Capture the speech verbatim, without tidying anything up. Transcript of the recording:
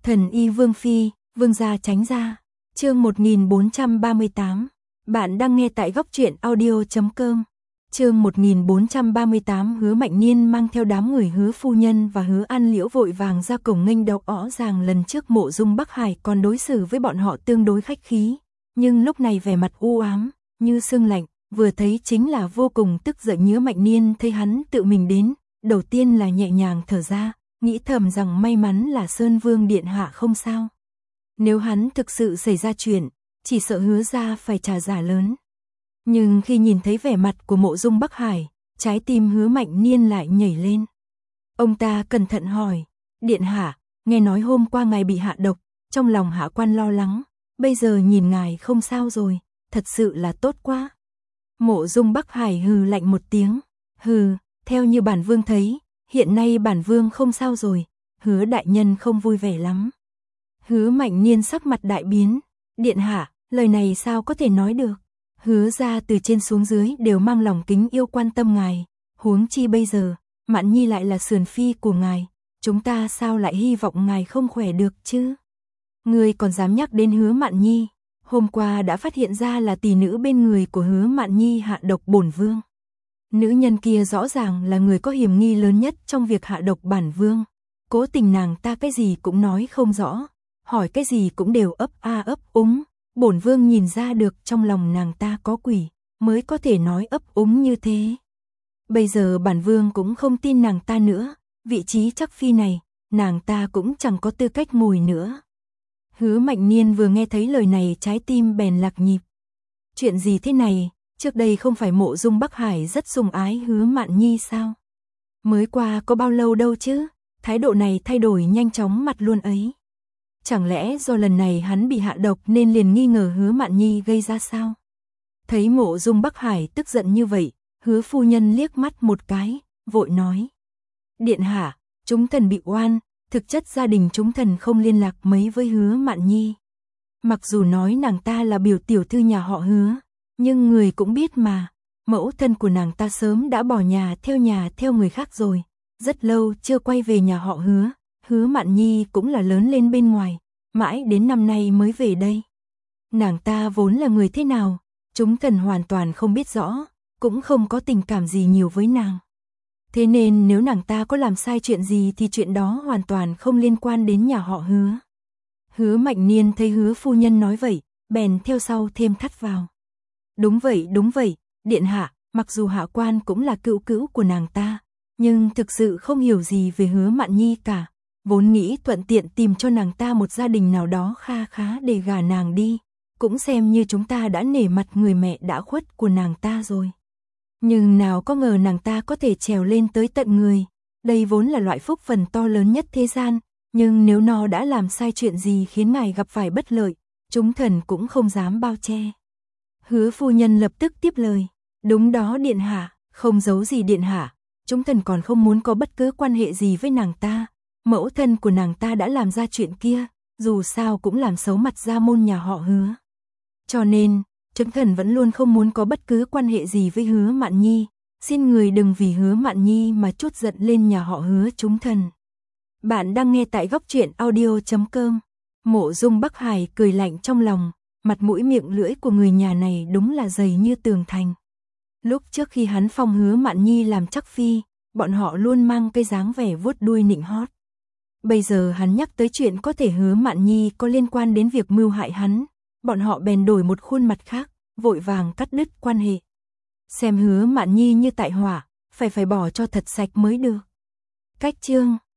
Thần y Vương Phi, Vương gia tránh ra. Chương một nghìn bốn trăm ba mươi tám. Bạn đang nghe tại góc truyện audio chấm com. Chương một nghìn bốn trăm ba mươi tám. Hứa Mạnh Niên mang theo đám người Hứa phu nhân và Hứa An Liễu vội vàng ra cổng nghênh đón. Rõ ràng lần trước Mộ Dung Bắc Hải còn đối xử với bọn họ tương đối khách khí, nhưng lúc này vẻ mặt u ám như sương lạnh, vừa thấy chính là vô cùng tức giận. Hứa Mạnh Niên thấy hắn tự mình đến, đầu tiên là nhẹ nhàng thở ra, nghĩ thầm rằng may mắn là Sơn Vương điện hạ không sao. Nếu hắn thực sự xảy ra chuyện, chỉ sợ Hứa gia phải trả giá lớn. Nhưng khi nhìn thấy vẻ mặt của Mộ Dung Bắc Hải, trái tim Hứa Mạnh Niên lại nhảy lên. Ông ta cẩn thận hỏi, điện hạ, nghe nói hôm qua ngài bị hạ độc, trong lòng hạ quan lo lắng, bây giờ nhìn ngài không sao rồi, thật sự là tốt quá. Mộ Dung Bắc Hải hừ lạnh một tiếng, hừ, theo như bản vương thấy, hiện nay bản vương không sao rồi, Hứa đại nhân không vui vẻ lắm. Hứa Mạnh Niên sắc mặt đại biến, điện hạ, lời này sao có thể nói được. Hứa gia từ trên xuống dưới đều mang lòng kính yêu quan tâm ngài, huống chi bây giờ, Mạn Nhi lại là sườn phi của ngài, chúng ta sao lại hy vọng ngài không khỏe được chứ. Ngươi còn dám nhắc đến Hứa Mạn Nhi, hôm qua đã phát hiện ra là tỷ nữ bên người của Hứa Mạn Nhi hạ độc bổn vương. Nữ nhân kia rõ ràng là người có hiểm nghi lớn nhất trong việc hạ độc bản vương, cố tình nàng ta cái gì cũng nói không rõ, hỏi cái gì cũng đều ấp a ấp úng, bổn vương nhìn ra được trong lòng nàng ta có quỷ, mới có thể nói ấp úng như thế. Bây giờ bản vương cũng không tin nàng ta nữa, vị trí chắc phi này, nàng ta cũng chẳng có tư cách ngồi nữa. Hứa Mạnh Niên vừa nghe thấy lời này trái tim bèn lạc nhịp. Chuyện gì thế này, trước đây không phải Mộ Dung Bắc Hải rất sủng ái Hứa Mạn Nhi sao? Mới qua có bao lâu đâu chứ, thái độ này thay đổi nhanh chóng mặt luôn ấy. Chẳng lẽ do lần này hắn bị hạ độc nên liền nghi ngờ Hứa Mạn Nhi gây ra sao? Thấy Mộ Dung Bắc Hải tức giận như vậy, Hứa phu nhân liếc mắt một cái, vội nói. Điện hạ, chúng thần bị oan, thực chất gia đình chúng thần không liên lạc mấy với Hứa Mạn Nhi. Mặc dù nói nàng ta là biểu tiểu thư nhà họ Hứa, nhưng người cũng biết mà, mẫu thân của nàng ta sớm đã bỏ nhà theo nhà theo người khác rồi, rất lâu chưa quay về nhà họ Hứa. Hứa Mạn Nhi cũng là lớn lên bên ngoài, mãi đến năm nay mới về đây. Nàng ta vốn là người thế nào, chúng thần hoàn toàn không biết rõ, cũng không có tình cảm gì nhiều với nàng. Thế nên nếu nàng ta có làm sai chuyện gì thì chuyện đó hoàn toàn không liên quan đến nhà họ Hứa. Hứa Mạnh Niên thấy Hứa phu nhân nói vậy, bèn theo sau thêm thắt vào. Đúng vậy, đúng vậy, điện hạ, mặc dù hạ quan cũng là cữu cữu của nàng ta, nhưng thực sự không hiểu gì về Hứa Mạn Nhi cả. Vốn nghĩ thuận tiện tìm cho nàng ta một gia đình nào đó kha khá để gả nàng đi, cũng xem như chúng ta đã nể mặt người mẹ đã khuất của nàng ta rồi. Nhưng nào có ngờ nàng ta có thể trèo lên tới tận người, đây vốn là loại phúc phần to lớn nhất thế gian, nhưng nếu nó đã làm sai chuyện gì khiến ngài gặp phải bất lợi, chúng thần cũng không dám bao che. Hứa phu nhân lập tức tiếp lời, đúng đó điện hạ, không giấu gì điện hạ, chúng thần còn không muốn có bất cứ quan hệ gì với nàng ta. Mẫu thân của nàng ta đã làm ra chuyện kia, dù sao cũng làm xấu mặt gia môn nhà họ Hứa. Cho nên, chúng thần vẫn luôn không muốn có bất cứ quan hệ gì với Hứa Mạn Nhi, xin người đừng vì Hứa Mạn Nhi mà trút giận lên nhà họ Hứa chúng thần. Bạn đang nghe tại góc truyện audio chấm com. Mộ Dung Bắc Hải cười lạnh trong lòng, mặt mũi miệng lưỡi của người nhà này đúng là dày như tường thành. Lúc trước khi hắn phong Hứa Mạn Nhi làm chắc phi, bọn họ luôn mang cái dáng vẻ vuốt đuôi nịnh hót. Bây giờ hắn nhắc tới chuyện có thể Hứa Mạn Nhi có liên quan đến việc mưu hại hắn, bọn họ bèn đổi một khuôn mặt khác, vội vàng cắt đứt quan hệ. Xem Hứa Mạn Nhi như tại hỏa, phải phải bỏ cho thật sạch mới được. Cách chương